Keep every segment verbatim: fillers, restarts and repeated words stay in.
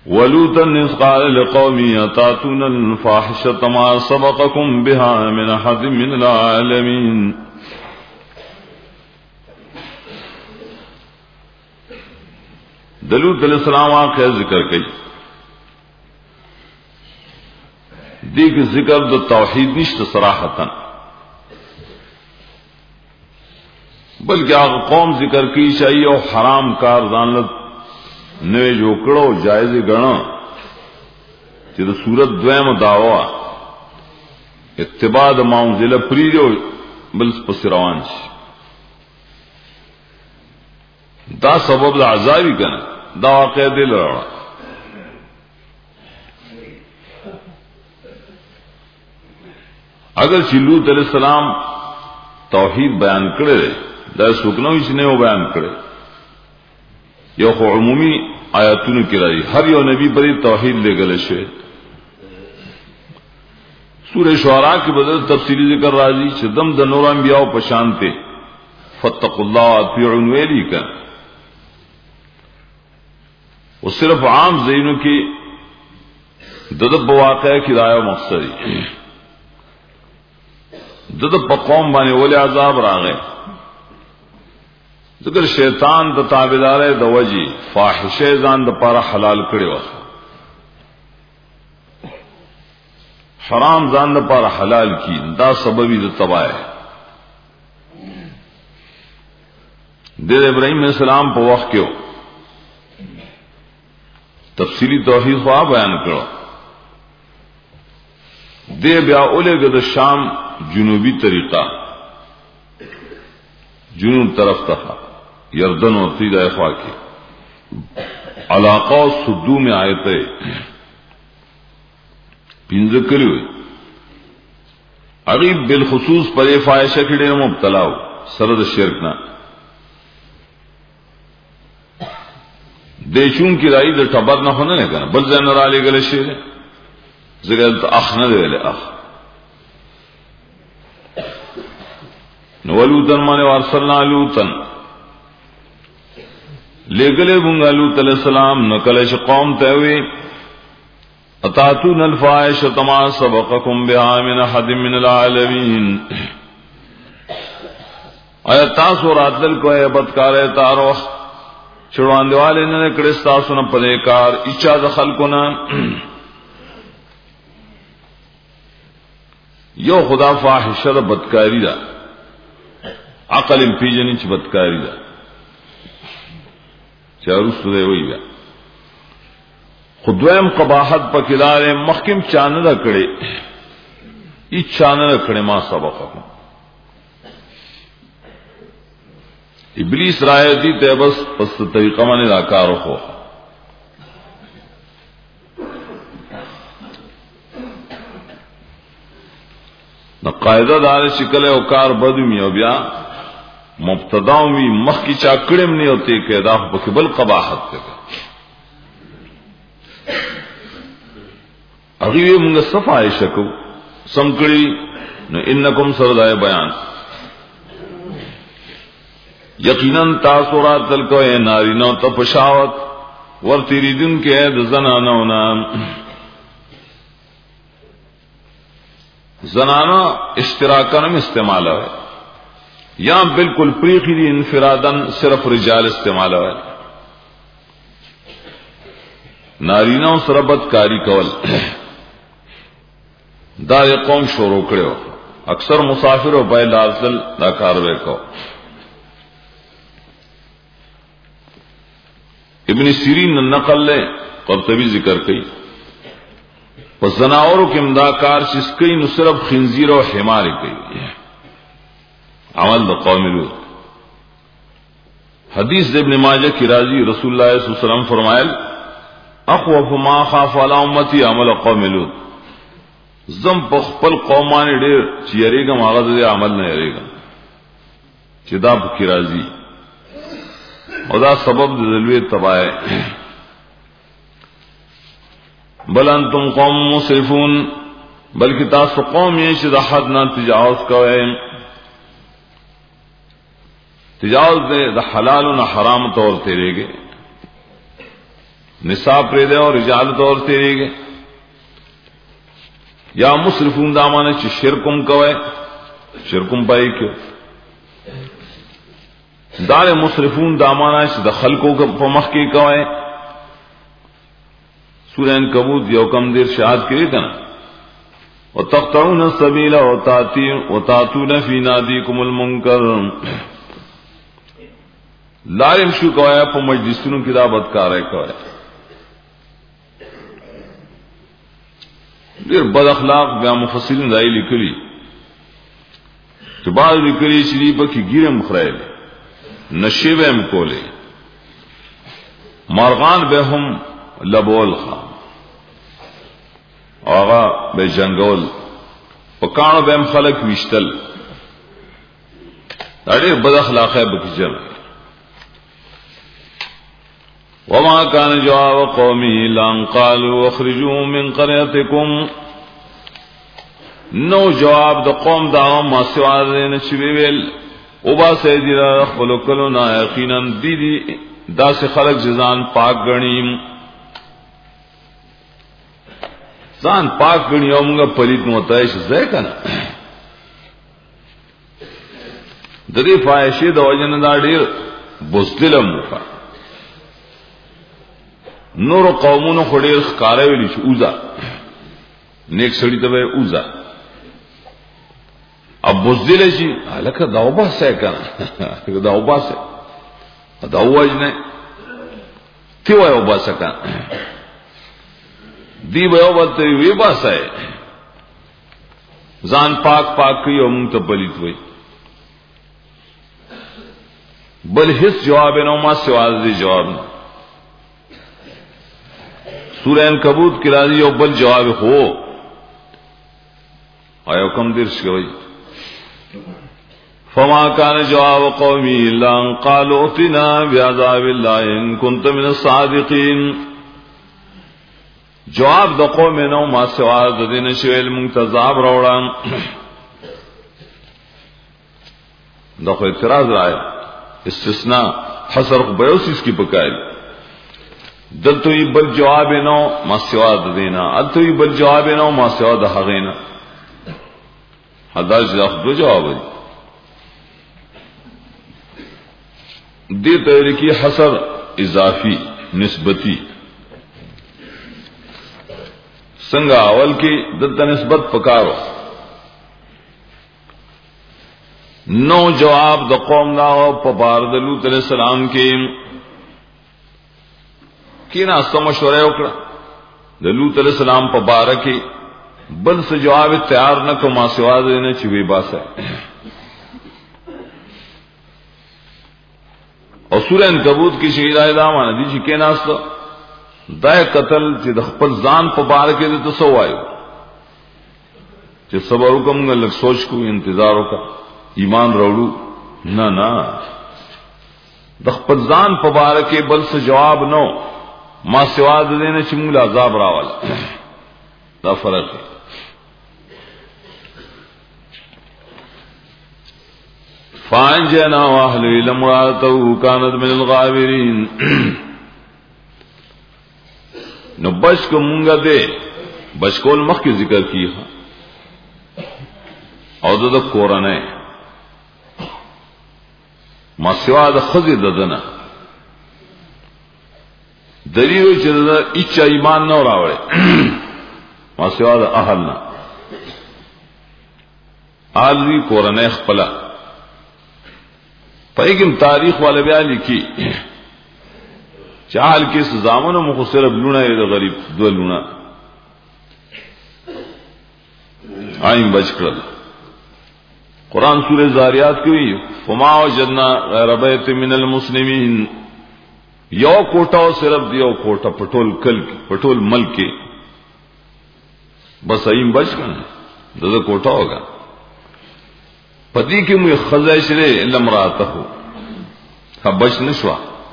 ولوطا إذ قال لقومه أتأتون الفاحشة ما سبقكم بها من أحد من العالمين. لوط علیہ السلام واقعہ ذکر کئی دیکھ ذکر د توحید نشت صراحتا بلکہ آغا قوم ذکر کی چاہیے اور حرام کار دانلت نوے جو کڑو جائز گنا چې د صورت دویم دعوا اتباع د ماونزله پریدو بل پس روان شي دا سبب د عذابی کنه دا واقع دی لرا اگر چې لوط علیہ السلام توحید بیان کړي دا سکنو هیڅ نه بیان کړي یو خو عمومی آیاتونو کې راځي هر یو نبی پر توحید لګل شوی. سورہ شعراء کې بدل تفصیلی ذکر راځي چې دم د نور انبیاء په شان ته فتقوا الله اطیعون ویلی کا او صرف عام زینو کې د د واقعې کې رايو مقصدی د د په قوم باندې ولې عذاب راغی ذکر شیطان د تابعدار د وجی فاحشه ځان د پاره حلال کړي و حرام ځان د پاره حلال کی دا سبب د تباہ د ابراهیم علیہ السلام په وخت کې تفصیلی توحید خو بیان کړو د بیا اولګه د شام جنوبی طریقہ جنوب طرف ته یردن و سیدہ اخوا کی علاقہ و صدو میں آیتے پینزه کلی ہوئی اغیب بالخصوص پر فائشہ کڑے مبتلا ہو سرد شرکنا دیشون کی رائی در ٹبر نہ ہونے لگا بل زین را لے گلے شیر زگر اخ نہ دے لے اخ ولوطن مانے وارسلنا لوطن لے گلے بنگا لوط علیہ السلام نکلش قوم تیوی اتاتون الفاحشة ما سبقکم بها من احد من العالمین آیا تاسو راتل کو ہے بدکار تارو چھڑوان دیوالے نے کرستا سن پدے کار اچا دخل کنا یو خدا فاحشہ بدکاری دا عقل پیجنی چ بدکاری دا چارو سوده وی بیا خدویم قباحت پکدار مخکم چانه کړي ای چانه کړي ما سبق ابلیس رائے دی ته بس پس طریقہ باندې راکار خو نو قاعده دار شکل او کار بدومی او بیا مبتدا وی مخ کی چاکړم نه ہوتے کہ دا په قبل قباحت ته اغه موږ صفای شکو سمکړي نو انکم سردای بیان یقینا تاسو راتل کوه ناری نو تپشاوت ورتی ریدن کې د زنانو نام زنانا اشتراکن میں استعمال ہے یا بالکل پریخی دی انفرادن صرف رجال استعمال ہے نارینہ سربت کاری کول دا قوم شروع کړو اکثر مسافر او بای لازل دا کار وکاو ابن سیرین نقل لے قرطبی ذکر کئی پس زناورو کے امداکار شسکی نو صرف خنزیر و حمار کئی عمل دا قوم لوط حدیث ابن ماجہ کی راضی رسول اللہ صلی اللہ علیہ وسلم فرمائل اخوف ما خاف علی امتی عمل قوم لوط زم پخپل قومانی ډیر چې یریګم هغه د عمل نه یریګم چې دا کی راضی او دا سبب د ذلوی تباہ بل انتم قوم مسرفون بلکہ تاسو قوم یې چې د حد نه تجاوز کوئ تجاوز دے د حلال و حرام طور تیرے گے نصاب پر دے اور رجالت اور تیرے گئے یا مسرفون دامانے چی شرکم کوئے شرکم پائی کیوں دار مسرفون دامانا چی دا خلقوں کا مخ کی کوئے سورہ عنکبوت یو کم دیر شہاد کری کنا وتقطعون السبيل وتاتون في ناديكم المنكر لارم شو کویا په مجلسونو کې دا بدکارای کوي ډیر بد اخلاق بیا مفسرین دای لیکلي چې بعض لیکلي چې په کې ګیرم خړایل نشیبم کوله مرغان به هم لبول خا آغا به جنگول پکانو به خلق وشتل ډېر بد اخلاقه به کیږي وما كان جواب قومي لان قالوا اخرجوا من قريتكم نو جواب د قوم دا ما سوال نه شي ویل او با سیدرا خپل کلو نا یقینا دي دي داس خلق جزان پاک غنیم ځان پاک غنی او موږ پلیت متایش زای کنه د دې فایشه د وجن دا ډیر بوستلم وکړه نور قومونو خډیر ښکارا ویلی چې اوزا نیک سړی ته وای اوزا اب بوزدل شي الکه داوبا سه کنه داوبا سه داوج نه تی وای وبا سه کنه دی به وته وی باسه ځان پاک پاک کیو مونږ ته پلیت وای بل هیڅ جواب نه ما سوال دی جواب نه سورہ عنکبوت کی راضی یو بل جواب ہو آیا کم دیر شوی فما كان جواب قومي الا ان قالوا ائتنا بعذاب الله ان كنت من الصادقين جواب د قوم نو ما سوا د دین شویل منتظاب راوړم دغه اعتراض راځي استثناء حصر بیوسیس کی بکاری دلتوی بل جواب نو ما سوا د دینا التوی بل جواب نو ما سوا د حقینا حدا دو جواب دی تحریکی حصر اضافی نسبتی سنگا اول کی دلتا نسبت پکارو نو جواب د قوم ناو پا بارد لوط علیہ السلام کی کینا سمشورے اکڑا د لوط علیہ السلام پا بارکی بل سے جواب تیار نہ کو ما سوا دینے چوی باس ہے اور سورہ عنکبوت کی شہید آئے دامان دی چی کینا ستا دای قتل چې د خپل ځان په بار کې د تسو وایو چې صبر وکم غل سوچ کو انتظار وکا ایمان وروړو نه نه د خپل ځان په بار کې بل څه جواب نو ما سوا د دینه چې موږ عذاب راول دا فرق دی فانجنا واهل لمراته كانت من الغابرين نو بچ کو مونگا دے بچ کول مخ کی ذکر کی او د کورانه ما سوا د خزی ددنه دلیل چې د اچ ایمان نه راوړي ما سوا د اهل نه اهل کورانه خپل پیغام تاریخ والا بیا لیکي چال کې زامنو مخصرب لونه د غریب دو لونه آئین بچ کړل قرآن سورہ زاریات کې وی فما وجدنا غیر بیت من المسلمین یو کوټه صرف دیو کوټه پټول کل پټول ملک کې بس آئین بچ کړل دغه کوټه ہوگا پدې کې مې خزائش لري الا امراته خبش نشوا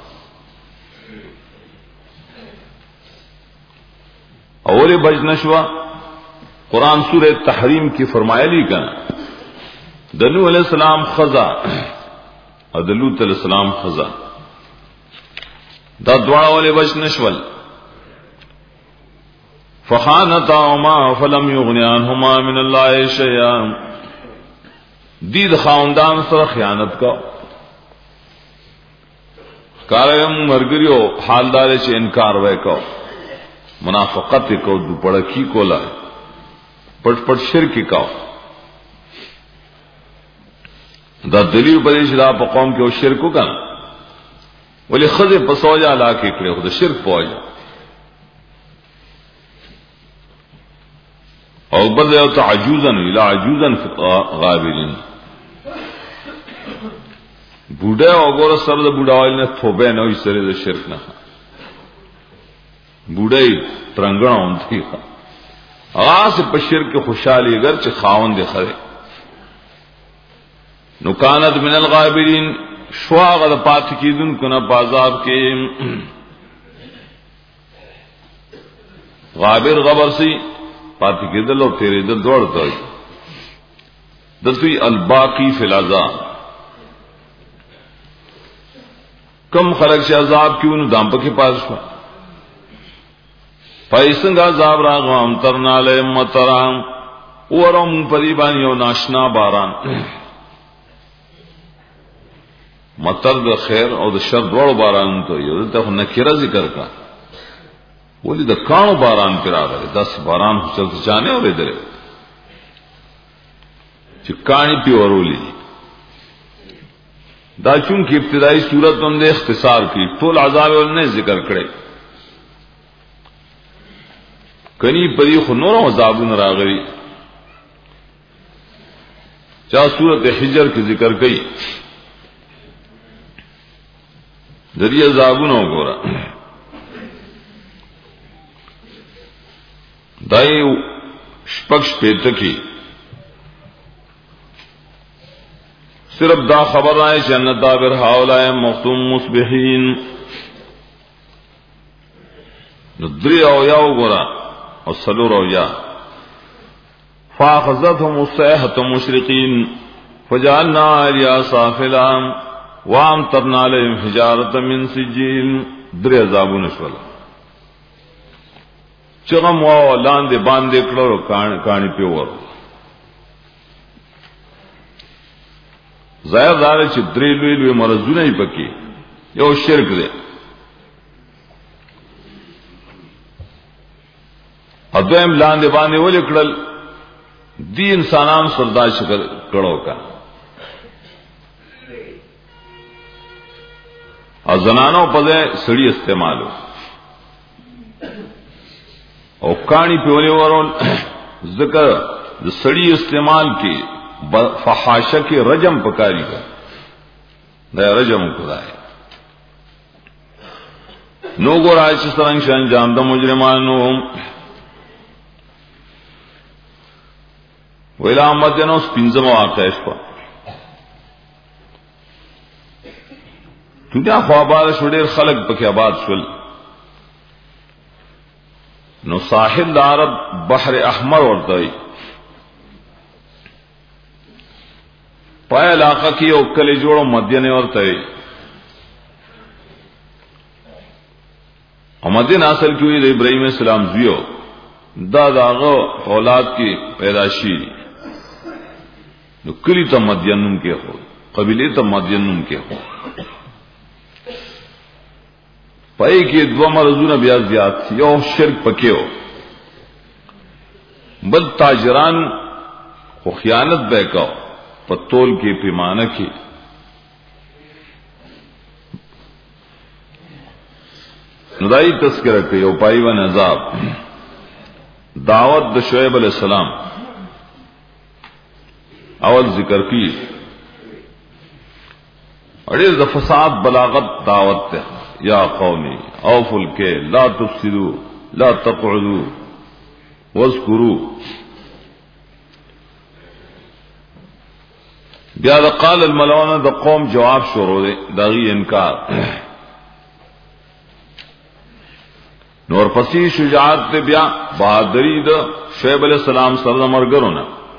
اور بچ نشوا قرآن سورہ تحریم کی فرمایا لی کنا دنو علیہ السلام خزا اور دلوت علیہ السلام خزا دا دوڑا والے بچ نشول فخانتاهما فلم يغن عنهما من الله شيئا. دید خاوندان سره خیانت کا کارم مرګریو حالدار چې انکار وکاو منافقت کو دو پړکی کولا پټ پټ شرک کاو. دا دلیل پدې چې دا په قوم کې او شرک وکړه ولې خزه په سوجا لا کې کړو د شرک پوجا او بل یو تعجوزا الى عجوزا غابرین بوډا وګوره سره د بوډاوال نه توبه نه وي سره د شرک نه بوډای ترنګړه اونتی هغه په شرک خوشالي اگر چې خاوند دی خره نو کانت من الغابرین شواغ د پات کیدون کنه بازار کې غابر غبر سی پات کیدل او تیرې دل دوړ دوی دتوی الباقی فی العذاب. کم خلق چې عذاب کیونو دام پکې پاس شو پایسنګ عذاب راغام ترنا له مترام ورم پریبان یو ناشنا باران مطر د خیر او د شر دوړو باران ته یو ته نکره ذکر کا ولې د کانو باران پر راغله داس باران څه ځانه اورېدل چې کانی پی ورولې دا چون کې ابتدائی صورت باندې اختصار کی ټول عذاب ولنه ذکر کړي کني پری خو نور عذابون راغلي چا صورت حجر کې ذکر کړي ذریعہ عذابونه وګوره دای شپږ پېته کې صرف دا خبر آئے جنت دابر حاولائے مختوم مصبحین ندری اویاو گورا اور سلور اویا فاخذتهم الصیحة مشرقین فجعلنا علیا صافلا وامطرنا علیہم حجارة من سجیل دری عذابو نشولا چغم واو لاندے باندے کلو کانی پیور ظاهر دار چې درې لوی لوی مرزونه یې پکې یو شرک دی اځم لاندې باندې ولې کړل دی انسانان سردا شکر کړهو کا او زنانو په ځای سړی استعمالو او کانی په ولې ورول ذکر د سړی استعمال کې فحاشہ کی رجم پکاری کا دا رجم خدای نو ګور آی چې څنګه شان جام د مجرمانو ویلا مدنو سپینځم واقعش په دنیا خو آباد شوډیر خلق پکې آباد شول نو ساحل د عرب بحر احمر ورته پای علاقہ کی او کلی جوړو مدینه ورته او مدینه اصل کې د ابراهیم السلام زیو دا داغه اولاد کی پیدا شي نو کلی ته مدینم کې هو قبیله ته مدینم کې هو پای کې دوه مرزونه بیا زیات یو شرک پکې و بل تاجران خو خیانت وکاو پتول کی پیمانه کی ندائی تذکرہ کی او پائی و نظاب دعوت د شعیب علیہ السلام اول ذکر کی اڑیر د فساد بلاغت دعوت تے یا قومی اوفوا الکیل لا تفسدوا لا تقعدوا واذکروا بیا دا قال الملعون دا قوم جواب شروع دے داغی انکار نور پسی شجاعت دے بیا بہادری دا شعیب علیہ السلام سر دا مرگرونا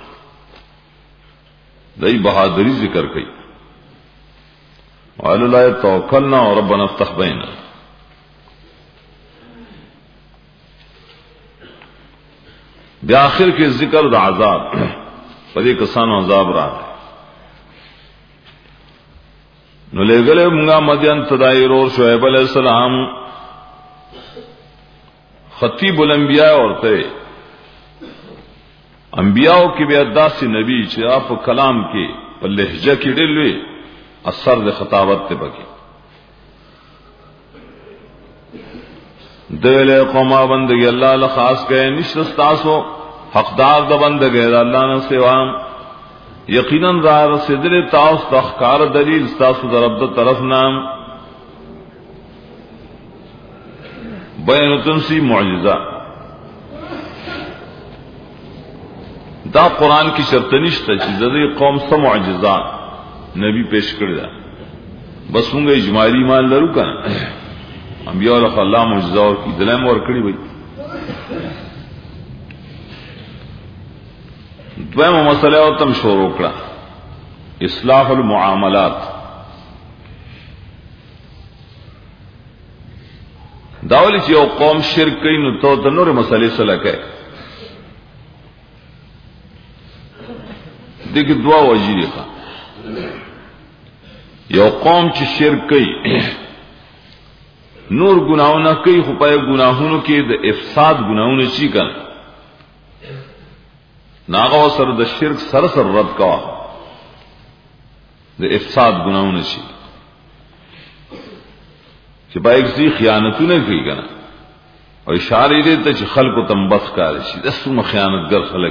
دای بہادری ذکر کئی وعلى الله توکلنا وربنا افتح بيننا بیا آخر کې ذکر د عذاب په دې کسانو عذاب راغی نو لګلې موږ مدین تدایر اور شعیب علیہ السلام خطیب الانبیاء ورته انبیاءو کې بیا داسې نبی چې اپ کلام کې په لهجه کې ډېلوي اثر د خطابت ته پکې دله قومه بندګي الله له خاص کړي نشته تاسو حقدار د بندګي الله نه سوا یقینا را رسیدل تاسو تخکار دلیل تاسو د رب د طرف نام بیانتن سی معجزہ دا قرآن کی شرط نشته چې د دې قوم سم معجزہ نبی پیش کړی دا بس موږ اجمالی ایمان لرو کنه انبیاء له الله معجزہ اور کی دلم ور کړی وي دویمه مسله او تم شروع کړه اصلاح المعاملات داولی چې یو قوم شرک کوي نو ته د نور مسلې سره کوي دغه دعا وجیږي یو قوم چې شرک کوي نور گناہونه کوي خو په گناہونو کې د افساد گناہونه شي کنه ناغه سره د شرک سره سره رد کا د افساد گناہونه شي چې باید ځي خیانتونه کوي کنه او اشاره دې ته چې خلکو تم بس کار شي د څومره خیانتګر خلک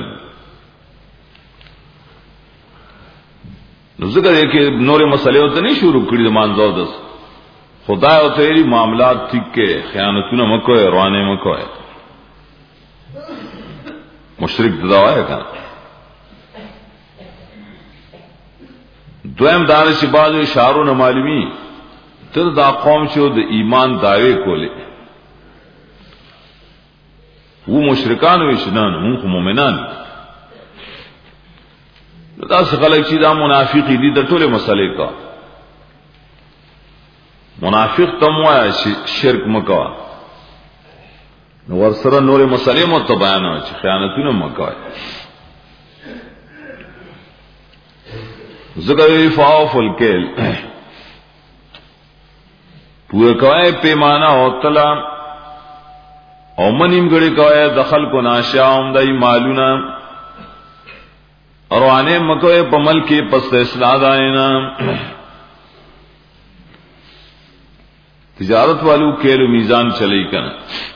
نو ذکر یې کې نورې مسلې او ته نه شروع کړې د مانځو دس خدای او تیری معاملات ٹھیک کې خیانتونه مکو روانه مکو مشرک دعا ہے کنه دویم دار چې بعض اشارو نه معلومي تر دا قوم شو د ایمان داوی کوله وو مشرکان وشنان هم مؤمنان دا څه خلک چې دا منافقی دي د ټوله مسلې کا منافق تم وای شرک مکوا نو ورسره نورې مسلې مو ته بیان او چې خیانتونه مکوا ذکر فاف الکل پوره کوي پیمانه او تلا او منیم غړي کوي دخل کو ناشاوم دای مالونا اروانه مکوې په ملک پس اصلاح داینا تجارت والو کېلو میزان چلی کنه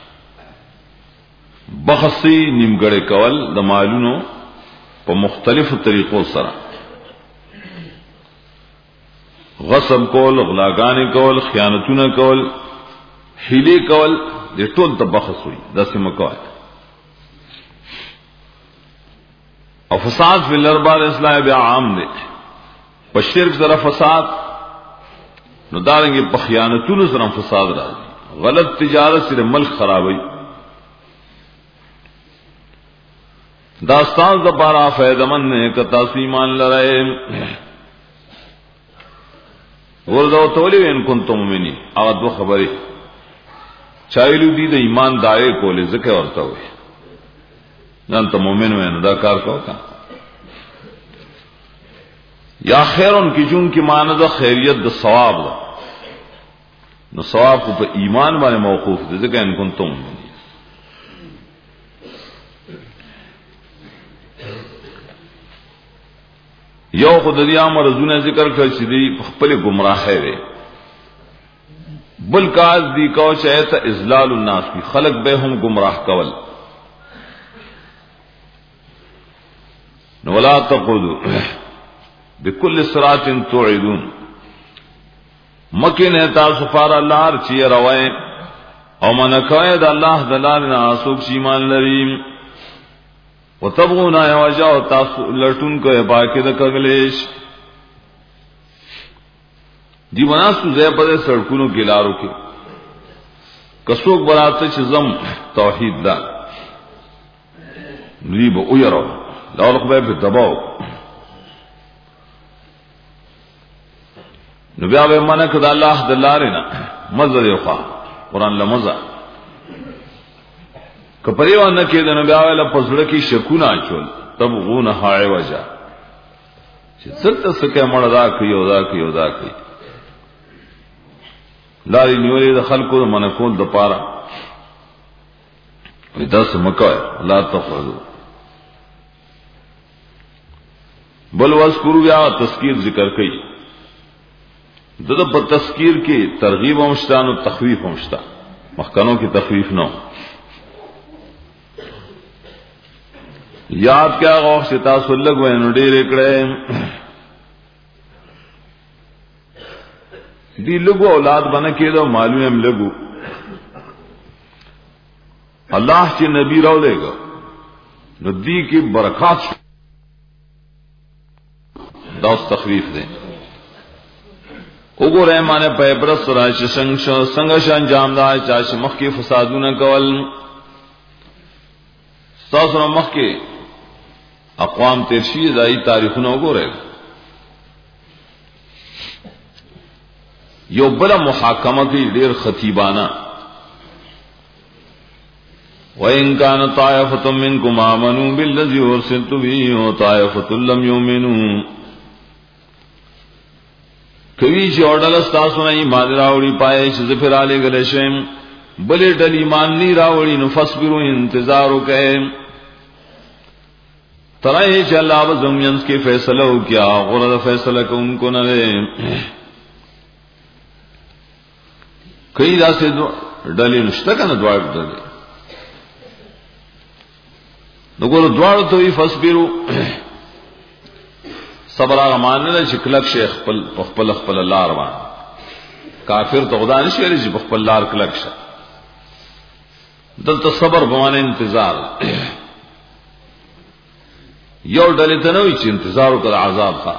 بخصی نیمګړې کول د مالونو په مختلفو طریقو سره غصب کول غلاګانې کول خیانتونه کول حیلې کول د ټول ته بخص وي داسې مکوای او فساد فی الارض اصلاح بیا عام دی په شرک سره فساد نو دارنګه په خیانتونو سره فساد راځي غلط تجارت سره ملک خرابوي دا ستاسو د بارا فائدمن نه کتا ایمان لره ورته تولی ان کنتم مؤمنین او دو خبره چایلو دي د ایمان دایې کولې ځکه ورته وي نن ته مؤمن وې نو دا کار کوه یا خیرون کی جون کی معنی د خیریت د ثواب ده نو ثواب کو په ایمان باندې موقوف دي ځکه ان کنتم یو خدای امر زونه ذکر کړ چې دی خپل گمراهه وي بل کاز دی کو شایت اذلال الناس کی خلق به هم گمراه کول نو ولا تقودوا بكل صراط توعدون مکه نه تاسو فار الله چې روای او منکای د الله دلال نه اسوک ایمان لري وتبغون یواجا تاسو لټون کوي باکه د کګلیش دی وناسو زې په سړکونو کې لارو کې کڅوک براته چې زم توحید دا نری به او یرو دا خو به دباو نو بیا به منک د الله د لارې نه مزه دی خو قران له مزه کپریو نه کې د نبی اوله پزړه کې شکونه چول تبغون هاي وجا چې څلته سکه مړ دا کوي او دا کوي او دا کوي لاري نیولې د خلکو منکول د پاره داس مکه لا تفعلوا بل واذکروا یا تذکیر ذکر کوي دغه په تذکیر کې ترغیب او مشتان او تخویف هم شته مخکنو کې تخویف نه یاد کیا غوښ چې تاسو لګوي نو ډېر کړه دی لګو اولاد باندې کېدو معلوم هم لګو الله چې نبی راو لګو نو دی کې برکات دا تخفیف دي وګوره معنی په برس راځي څنګه څنګه شان جام دا چې مخ کې فسادونه کول تاسو مخ کې اقوام ترشی دای تاریخونه وګوره یو بل محاکمه کې ډیر خطیبانه وَإِنْ كَانَ طَائِفَةٌ مِّنكُمْ آمَنُوا بِالَّذِي أُرْسِلْتُ بِهِ وَطَائِفَةٌ لَّمْ يُؤْمِنُوا کوي چې اورل تاسو نه ایمان راوړي پای چې زفر علی غل شیم بلې ډل ایمان نه راوړي نو فصبروا انتظار وکئ ترای چې الله وزمینس کې فیصله وکیا غره فیصله کوونکو نه کوي دا څه ډلې نشته کنه دواړه ډلې نو ګور دواړه ته وی فصبروا صبر هغه ماننه چې کلک شیخ خپل خپل خپل الله روان کافر ته خدا نشي لري چې خپل لار کلک شه دلته صبر بمانه انتظار یو ډلې ته نه وي چې انتظار وکړه عذاب ښه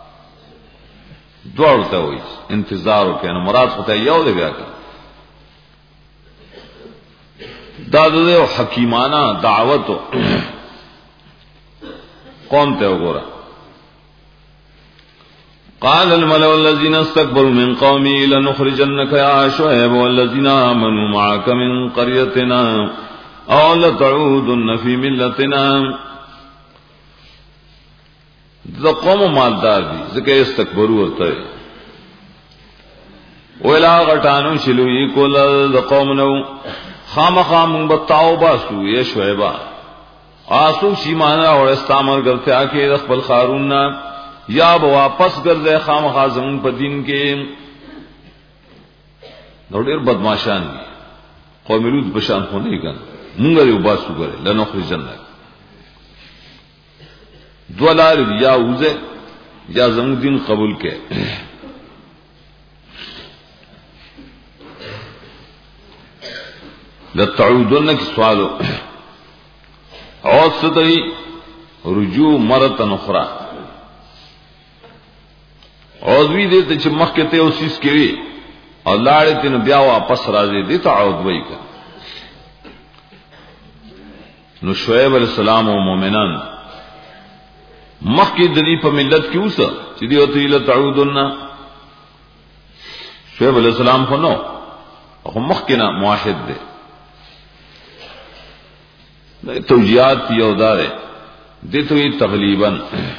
دوړ ته وي انتظار وکړه نو مراد خو ته یو دی بیا دا د حکیمانه دعوت قوم ته وګوره قال الملأ الذين استكبروا من قومه لنخرجنك يا شعيب والذين آمنوا معك من قريتنا أو لتعودن في ملتنا ذا قوم مالدار دي ذکر استکبروا ورته ولا غټانو شلوي کول ذا قوم نو خامخام بتاو باسو یا شعیبا آسو شیمانه اور استعمال کرتے آکے خپل خارون نا یا به واپس ګرځي خامخا زمون په دین کې نو ډېر بدمعشان دي قوم لوط بشان خو نه کړه مونږ یې وباسو غره لنخرج جنت دولار یا وزه یا زمون دین قبول کې لتعودن کی سوالو او ستوي رجوع مرة اخرى عودوی دې ته چې مخکې ته اوسیس کوي او لاړې ته بیا واپس راځي دې ته عود وایي نو شعیب علیہ السلام او مؤمنان مخکې د دې په ملت کې اوسه چې دې وته له تعودن شعیب علیہ السلام خو نو خو مخکې نه موحد دی توجیات یو داره دته وی تغلیبا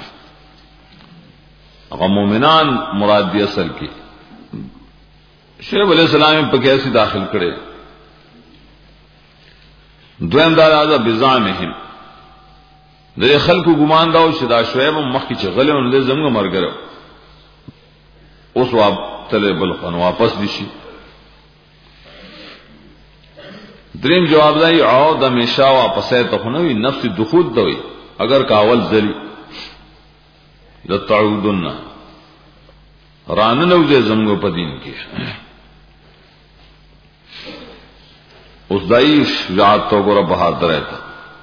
هغه مؤمنان مراد دی اصل کې شعیب علیہ السلام په کیسه داخل کړي دویم دار اعلی بزامهم د خلکو ګمان دا او شدا شعیب مخکې چې غلون له زمغه مرګره اوس وا تل بل خن واپس دي شي دریم جواب دی او د همیشه واپسه ته خو نه وي نفس دخول دوی اگر کاول ذلی لتعودن ران نوځه زمغه په دین کې اوس دای شجاعت تو ګره بہادر ہے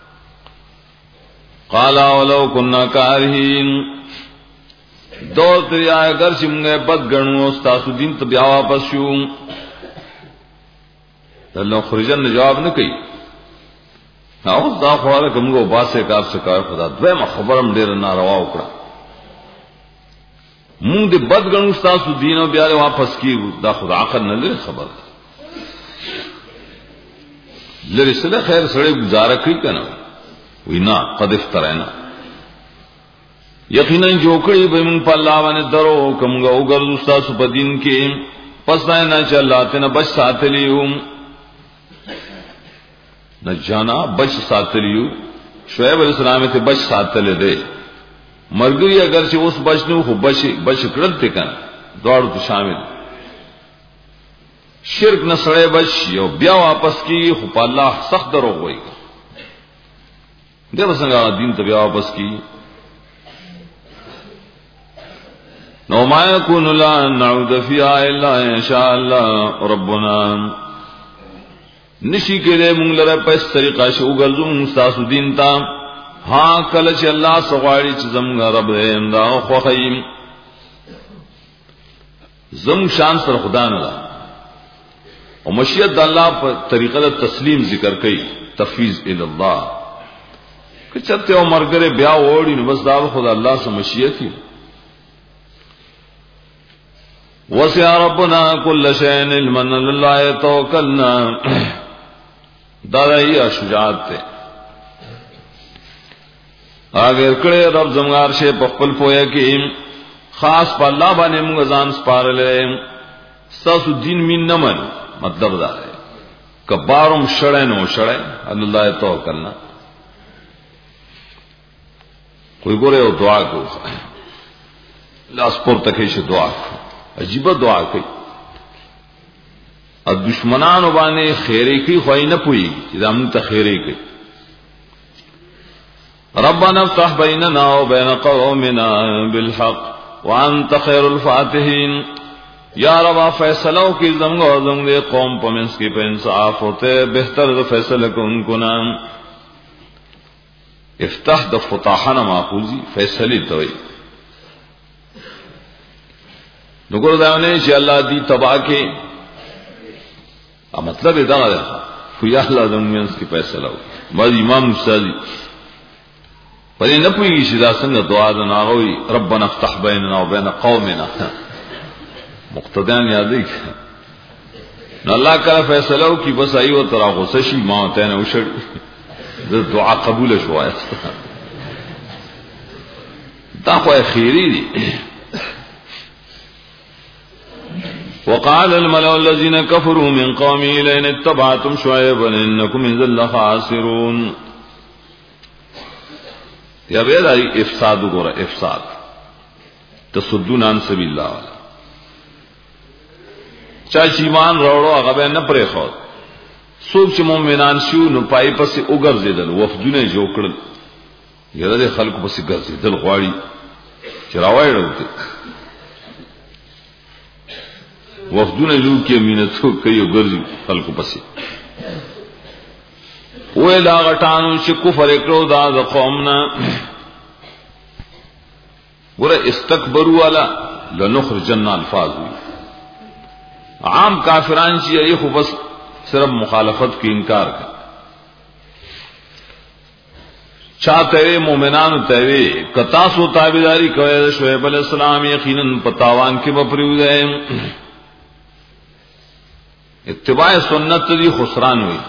قال ولو كنا كارهين دو دریا اگر څنګه بد غنو تاسو دین ته بیا واپس شو الله خرجن جواب نه کوي او دا خواله کومو باسه کار څه کار خدا دوی خبرم ډیر ناروا وکړه مونږ دې بد غنو تاسو دین او بیا واپس کیو دا خدا عقل نه لري خبر لری سره خیر سره گزاره کوي کنه وینا قد افترینا یقینا جو کړي به موږ په الله باندې درو کومګه وګرځو تاسو په دین کې پس نه چې الله ته بچ ساتلیو نه جانا بچ ساتلیو شعیب علیہ السلام ته بچ ساتل دي مرګي اگر چې اوس بچ نو خو بچ بچ کړل ته کنه دوړو ته شامل شرک نه سره بچ یو بیا واپس کی خو په الله سخت دروغ وایي دغه څنګه دین ته بیا واپس کی نو ما يكون لا نعود فيها الا ان شاء الله ربنا نشی کېده مونږ لره په طریقه شو ګرځو تاسو دین ته ها کله چې الله سغواړي چې زموږ رب دې دا خو خیم زم شان سره خدا نه او مشیت د الله په طریقه د تسلیم ذکر کوي تفویض ال الله که چته او مرګره بیا وړي نو بس دا خدای الله سره مشیت دی وسع ربنا كل شيء علما لله توکلنا دا دای شجاعت ته اگر کړه رب زمغار شه په خپل پوهه کې خاص په الله باندې موږ ځان سپارلې تاسو دین مين نه من مطلب دا ہے کبارم شړای نو شړای الله توکلنا کوئی ګوره او دعا کو لاس پر تکي شه دعا عجیب دعا کوي ا دشمنانو باندې خیره کوي خو نه پوي چې زموږ ته خیره کوي ربنا افتح بيننا وبين قومنا بالحق وانت خير الفاتحين یا رب فیصلو کی زمغه او زمغه قوم په منځ کې په انصاف ہوتے بهتر فیصله کوونکو نام افتح د فتحنا ماخوذی فیصله توي نګور داونه چې الله دې تبا کې ا مطلب دا دی خو یا الله زمغه منځ کې فیصله وکړي ما امام مصلی پدې نه پوي چې دا څنګه دعا ده ناغوي ربنا افتح بيننا وبين قومنا مقتدیان یادې نو الله کا فیصلو کی بس ایو تر غصه شي ما ته نه وشړ د دعا قبول شوه دا خو خیری دي وقال الملأ الذين كفروا من قومه لئن اتبعتم شعيبا انكم اذا لخاسرون یا به دا افساد وګوره افساد تصدون عن سبيل الله چا چې ایمان راوړو هغه به نه پرې خو څوک چې مؤمنان شو نو پای پسې وګرځیدل وفدونه جوړ کړل یره د خلکو پسې ګرځیدل غواړي چې راوړل وفدونه جوړ کې مينتو کوي وګرځي خلکو پسې وې لا غټانو چې کفر وکړو دا د قومنا ور استكبروا ولا لنخرجن الفاظ عام کافران چې یې خو بس صرف مخالفت کی انکار کړ چاته مؤمنانو ته وی کتا سو تابعداري کوي شعیب علیہ السلام یقینا پتاوان کې بپریو ده اتباع سنت دی خسران وي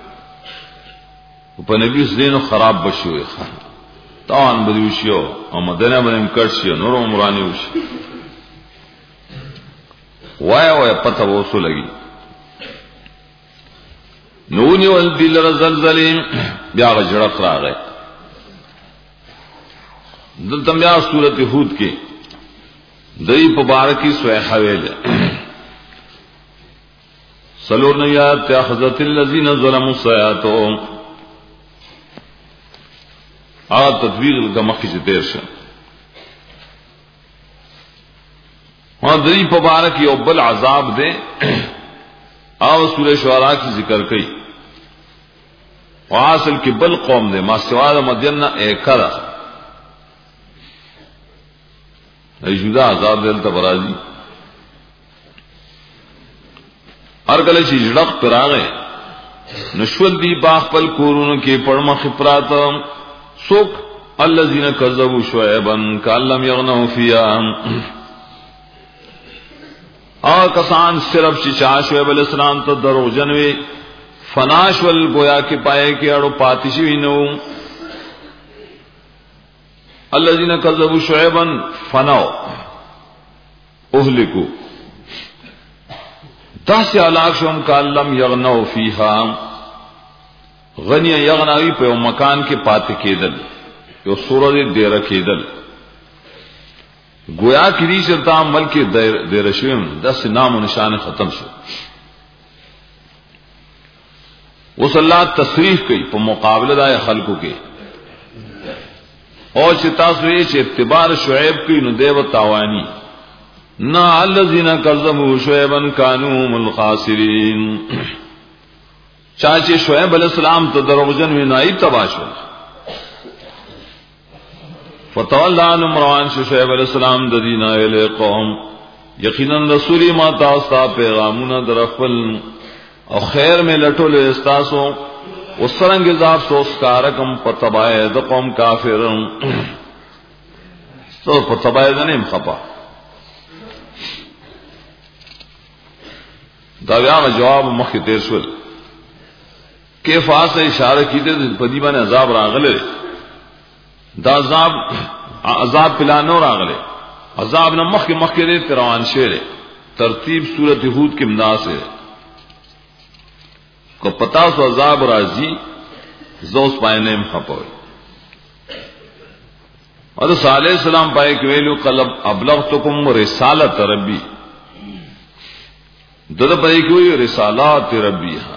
په نبی زینو خراب بشوي تاوان بدیوشیو او مدنه باندې کړشي نور عمرانی وشي وای وای پته وسو لګي نو نیول دل زلزلې بیا غجړه راغې دلته بیا سورته هود کې دای په بارکی سوې حویل سلور نیات اخذت الذين ظلموا سیاتو ا تدویر د مخکې چې تیر شه ها دای په بارک یو بل عذاب ده او سورہ شعراء کی ذکر کړي واصل کې بل قوم ده ما سوا د مدین نه اکرا ایجودا عذاب دلته برازي هر کله چې جړق پراغه نشول دی باغ خپل کورونو کې پړم خپرات سوک الذين كذبوا شعيبا كان لم يغنوا فيها ا کسان صرف چې شعیب علیہ السلام ته دروغجن وي فناش ول گویا کے پائے کہ اڑو پاتشی وینو الذين كذبوا شعيبا فنوا اهلكوا داس علاقهم کالم یغنوا فیها غنی یغناوی په مکان کې پات کېدل یو سورۃ دیر کېدل گویا کړي چې تا عمل کې دیر شوم داس نام او نشان ختم شو. وص الله تصریح کوي په مقابله د خلکو کې او چې تاسو یې چې اتباع شعیب کوي نو دیو تاوانی نا الذين كذبوا شعيبا كانوا هم الخاسرين. چاچے شعیب علیہ السلام تو دروغجن میں نائب تباشو فتولى عنهم روان شعیب علیہ السلام ددینا الی قوم یقینا رسولی ما تاستا پیغامونه درخل او خیر میں لٹو لے استاسو اس سرنگ ذاب سو اسکارکم پتبائے د قوم کافرون تو پتبائے دنیم خپا دا بیا جواب مخی تیر شول کیف آسا اشارہ کی دے پدیبان عذاب راغلے دا عذاب عذاب پلانو راغلے عذاب نہ مخی مخی دے تروان شیر ترتیب سورت ہود کے امدا سے کو پتا سو عذاب راضی زوس پائنے خپوئے اور صالح السلام پائے کہ ویلو قلب ابلغتکم رسالت ربی دد پائے کہ ویلو رسالات ربی ہاں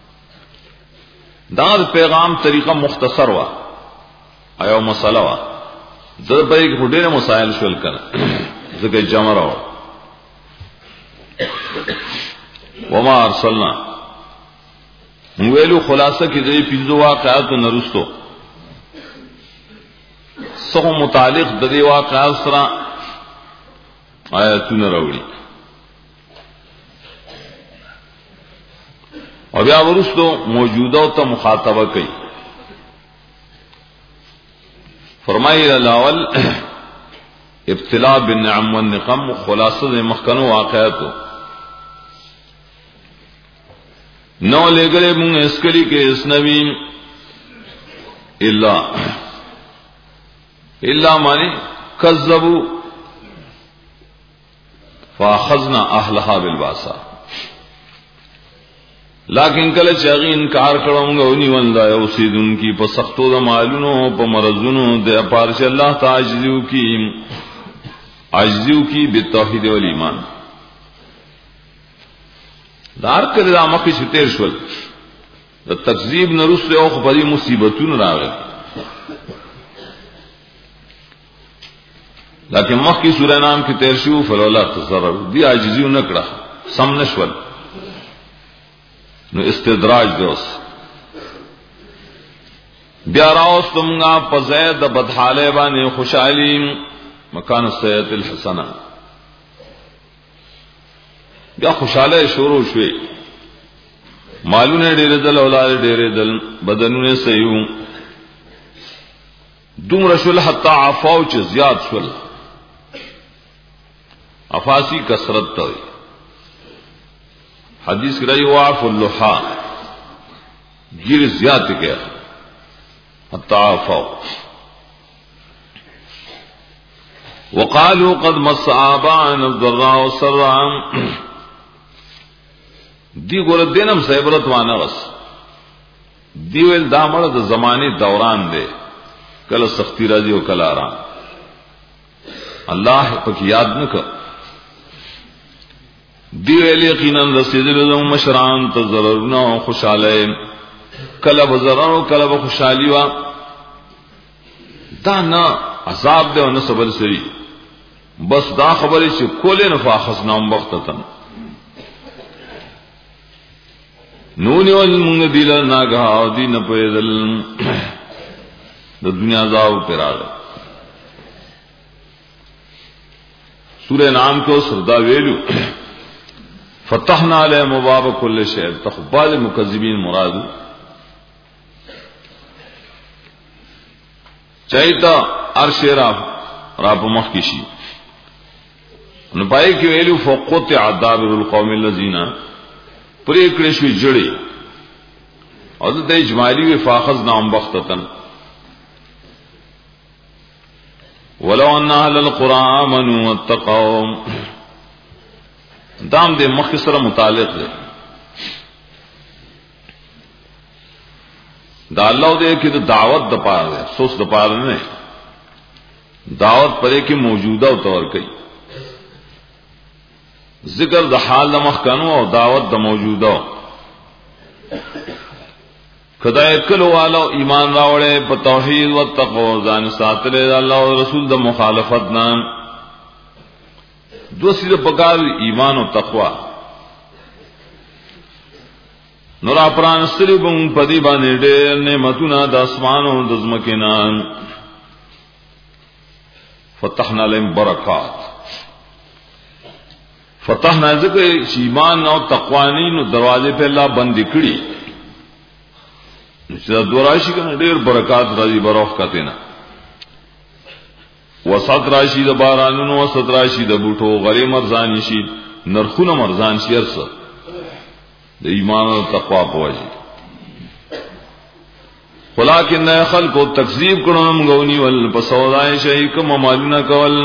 داد پیغام طریقہ مختصر وا ایو مسئلہ وا دد پائے کہ ہڈے نے مسائل شول کر ذکر جمع رہو وما ارسلنا ویلو خلاصہ کی دې پنځه واقعات نرستو سو متعلق د دې واقعات سره آیاتونه راوړي او بیا ورستو موجوده او ته مخاطبه کوي. فرمایي الاول ابتلاء بالنعم والنقم خلاصہ د مخکنو واقعاتو نو لے گلے مونگ اسکلی کے اس نبی الا الا مانی کذبوا فاخذنا اهلها بالباسا لیکن کله چاغي انکار کړهونګ او نیول دا اوسیدون کی په سختو د مالونو په مرزونو د پارش الله تعالی کی عجزو کی بالتوحید والایمان دار کړه د مخې شتیر شول د تکذیب نرسته او خبري مصیبتون راغله لیکن مخې سورہ نام کې تیر شو فلولا تضرر دی عاجزیو نکړه سم نشول نو استدراج دوس بیا راوستمغا پزید بدحاله باندې خوشحالی مکان السیئۃ الحسنہ بیا خوشاله شروع شوي مالونه ډېر دل اولاد ډېر دل بدنونه سيو دوم رسول حتا عفاو چې زیات شول افاسی کثرت ته حدیث راي واف اللحا گیر زیات کیا حتا عفاو وقالوا قد مس آباءنا الضراء والسراء دی ګور دینم صبرت وانه وس دی ول دامل د زمانه دوران دی کله سختی راځي او کله آرام الله پک یاد نکړه دی ول یقینا رسیدل د مشران ته ضررنا او خوشاله کله بزرر او کله خوشالي وا دا نه عذاب دی او نه صبر سری بس دا خبره چې کولې نفاخس نام وختتن نونی والمونگ دیل ناگہا دین پیدل د دنیا زاو پر آگا سورہ نام کو سردا ویلو فتحنا علیہ مباب کل شہر تخبال مکذبین مرادو چاہیتا عرش را راپ مخکشی نپائی کی ویلو فقط عدابر القوم اللذین پریکڑشوی جڑی اور د اجمالی و فاخذنا بغتة ولو ان اهل القرى امنوا واتقوا دام دے مختصر متعلق ہے دا اللہ دے کہ دعوت د پار ہے سوس د پار نے دعوت پرے کی موجودہ طور کئی ذکر د حال د مخکنو او دعوت د موجودہ خدای کلو والو ایمان راوڑے په توحید و تقوا ځان ساتلے الله او رسول د مخالفت نام دو سیده پکار ایمان و تقوا نورا پران ستری بم پدی باندې ډېر نعمتونه د اسمانو د زمکینا فتحنا لهم برکات فتحنا ذکر ایمان او تقوا نو دروازے په الله بند کړي چې دوراشي کنه ډېر برکات راځي بروخ کته نه وسط راشي د بارانونو وسط راشي د بوټو غری مرزان شي نرخونه مرزان شي ارسه د ایمان او تقوا په وجه ولکن خلق تکذیب کړه موږ ول په سودای شي کوم مالونه کول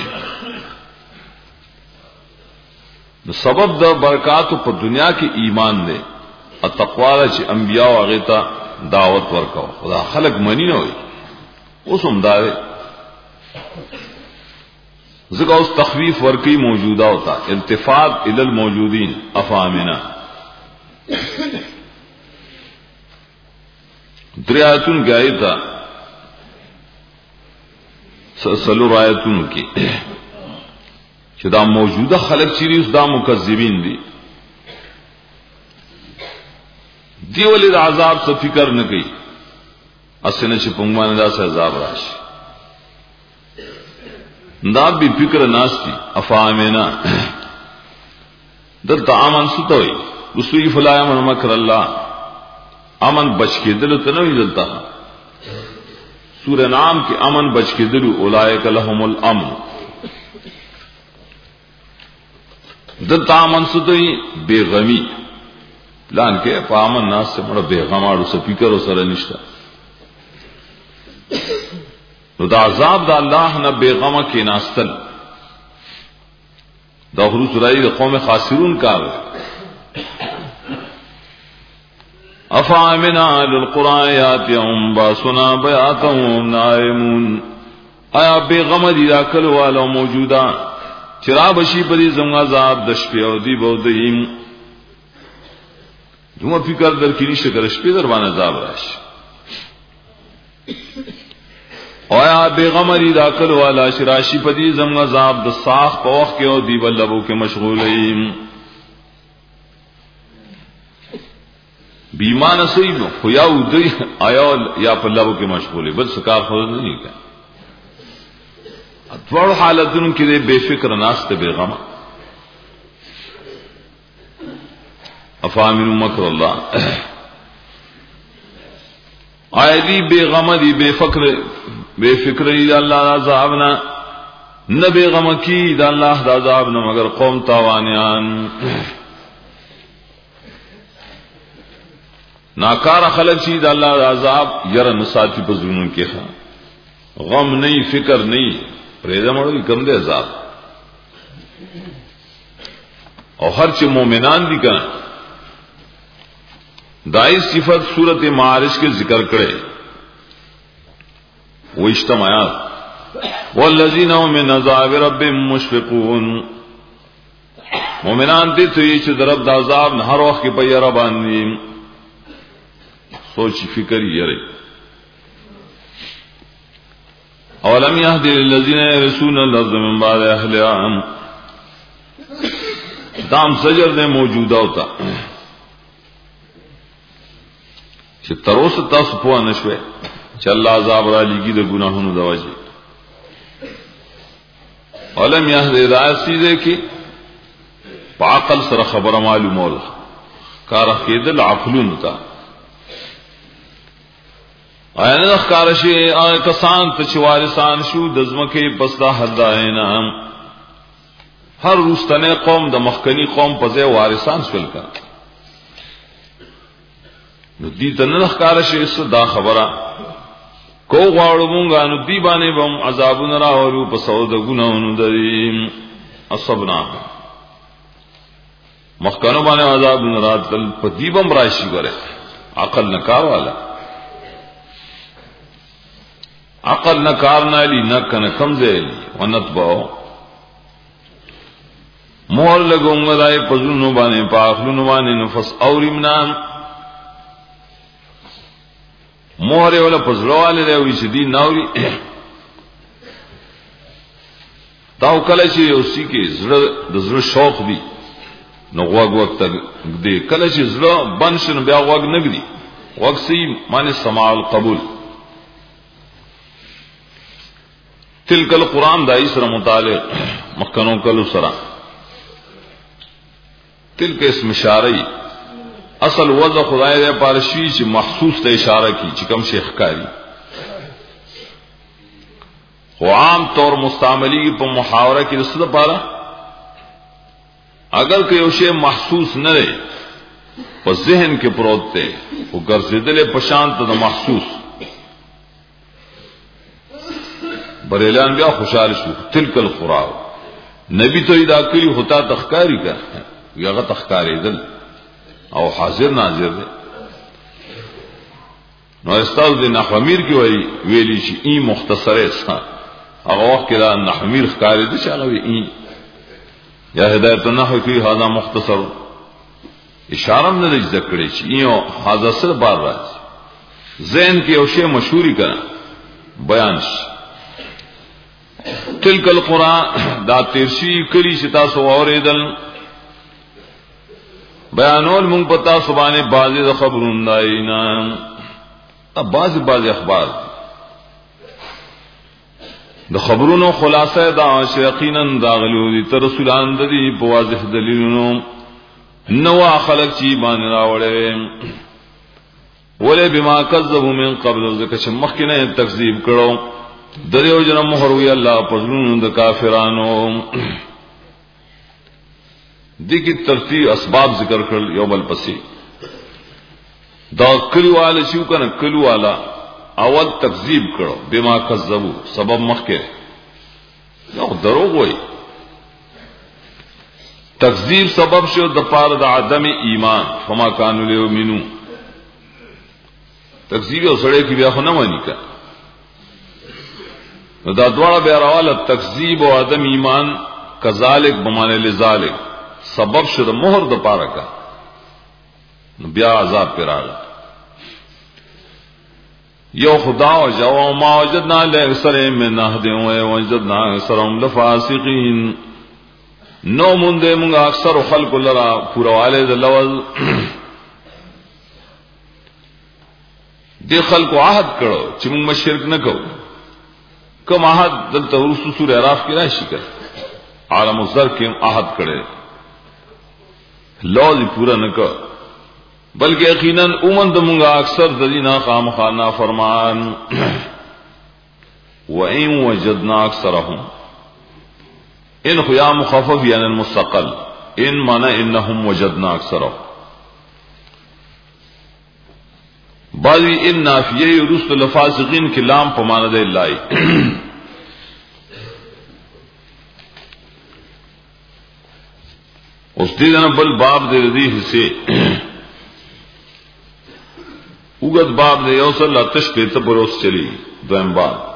نو سبب د برکات په دنیا کې ایمان دی او تقوا چې انبیا او غیتا دعوت ورکاو خدا خلق منی نه وي اوس هم دا ذکر اس تخویف ورکی موجودہ ہوتا التفات الى الموجودین افامنا دریاتون گئی تھا سلو رایتون کی چې دا موجوده خلق چیرې اوس دا مکذبین دي دی ولې د عذاب څخه فکر نه کوي اسنه چې پنګمان دا سه عذاب راشي دا به فکر ناشتي افامینا دلته امن ستوي رسوی فلا امن مکر الله امن بچ کې دل ته نه وی دلته سورہ نام کې امن بچ کې دل اولائک لهم الامن دلته امن ستوي بے غمی لان کې پامن ناس سے بڑا بے غماړو سپیکر سره نشتا نو دا عذاب دا الله نه بے غمه کې ناستل دا خروج راي د قوم خاسرون کار افامنا للقرآیات یم باسنا بیاتهم نائمون آیا بے غمه دي راکل والو موجودا چرا بشي پدې زم عذاب د شپې او دی بودیم دومره فکر در کې نشته کړه شپې در باندې عذاب راشي اویا بیغمری داخل والا شراشی پدی زم عذاب د ساخ په وخت کې او دی بلبو کې مشغولیم بیمان سوی نو خو یا ودی آیا یا په لبو کې مشغولې بل سکار خو نه کړه اټول حالتونو کې بے فکر ناشته بیغمه افامن مکر الله آیدی بے غم دی بے فکر بے فکر دی اللہ عذاب نہ نہ بے غم کی دی اللہ عذاب نہ مگر قوم تاوانیان ناکار خلق شي دی اللہ عذاب ير نصاتی پزونو کې غم نہیں فکر نہیں پریدا مړو کم دی عذاب او هر چې مؤمنان دي کنه دائی صفت صورت معارج کے ذکر کرے وہ اجتماعات والذین هم من عذاب ربهم مشفقون مومنان دې ته چې درب د عذاب نه هر وخت په یاره باندې سوچ فکر یې لري اولم یهد للذین یرثون الارض من بعد اهلها دام سجر دے موجودہ ہوتا چې تر اوسه تاسو په نشوي چې الله عذاب را لګي د ګناهونو د وجه علم یهد راسی دې کې عقل سره خبره معلومه ولا کار کېدل عقلون تا آینه ښکار شي آی کسان ته چې وارثان شو د ځمکې پسدا حداینا هر روستنه قوم د مخکنی قوم په ځای وارثان شول کا نو دی ته نه ښکار شي دا خبره کو غواړو مونږه نو دی باندې بم عذابونه راوړو په سود ګناونو دریم اصبنا مخکنو باندې عذابونه راتل په دی بم راشي غره عقل نکار والا عقل نکار نالی نکنه کم زیلی ونتباو مور لگونگا دائی پزلونو بانے پاخلونو بانے نفس اوریمنا مور والا پزلو والے دے وی شدی ناوری تاو کله چې اوسی کې زړه د زړه شوق دی نو غوږ وخت دی کله چې زړه بنشن بیا غوږ نګدي وخت سی معنی سماع القبول تلک القرآن دائی سر متعلق مخکنوں کلو سرا تلک اسم اشارئی اصل وضع خدای دے پارشوی چی محسوس تے اشارہ کی چکم شیخ کاری وہ عام طور مستعملی پا محاورہ کی رسد پارا اگر کہ اسے محسوس نہ رہے پا ذہن کے پروت تے وہ گرزدل پشانت دا محسوس بریلان بیا خوشحال شو تلک القرآن نبی تو ادا کری ہوتا تخکاری کا یا تخکاری دل او حاضر ناظر دے نو استاذ دے نحومیر کی وی ویلی چی این مختصر ایسا اگا وقت کی دا نحومیر خکاری دے چاگا وی این یا ہدایت نحو کی حاضر مختصر اشارم ندج ذکرے چی این حاضر سر بار راج ذہن کی اوشے مشہوری کرنا بیانش تلک القرآن دا تیرشی کلی شتا سو اوریدل بیانول مونگ پتا سبانے بازی دا خبرون دائینا اب بازی بازی اخبار دا خبرونو خلاصہ دا یقینا داغلو دی ترسولان دا دی پوازح دلیلونو نوا خلق چی بانی راوڑے ولی بما کذبو من قبل ذکر مخینا تکذیب کرو دریو جنم مہروی اللہ پزلون دا کافرانو دیکھی ترتیب اسباب ذکر کر یوم الپسی دا کلو والا شیو کنا کلو والا اول تکذیب کرو بما کذبو سبب مخ کے نو دروغ ہوئی تکذیب سبب شو دا پار دا عدم ایمان فما کانو لیومنو تکذیب او سڑے کی بیا خو نمانی کا دا دوارا بیراوالا تکذیب و عدم ایمان کذالک بمانے لذالک سبب شد مہر دا پارا کا بیا عذاب پر آگا یو خدا و جو ما وجدنا لأکثر من نهدهم وجدنا اکثرهم لفاسقین نو مندے منگا اکثر خلق لرا پورا والے دا لوز دے خلق عہد کرو چی منگ میں شرک نہ کرو کم عہد دلتا رسو سور اعراف کی راشی کر عالم الزر کے عہد کرے لوزی پورا نہ کر بلکہ یقیناً امن دمونگا اکثر دلینا خام خانا فرمان وَإِن وَجَدْنَا أَكْثَرَهُمْ ان خیا مخفف یعنی المستقل ان مانا انہم وجدنا اکثرهم بعضی ان نافیہ رسل لفاسقین کی لام پماند اللہ اس دیدنا بل باب دے دی حصے اگد باب دے یوصل لا تشکے تبروس چلی دویم باب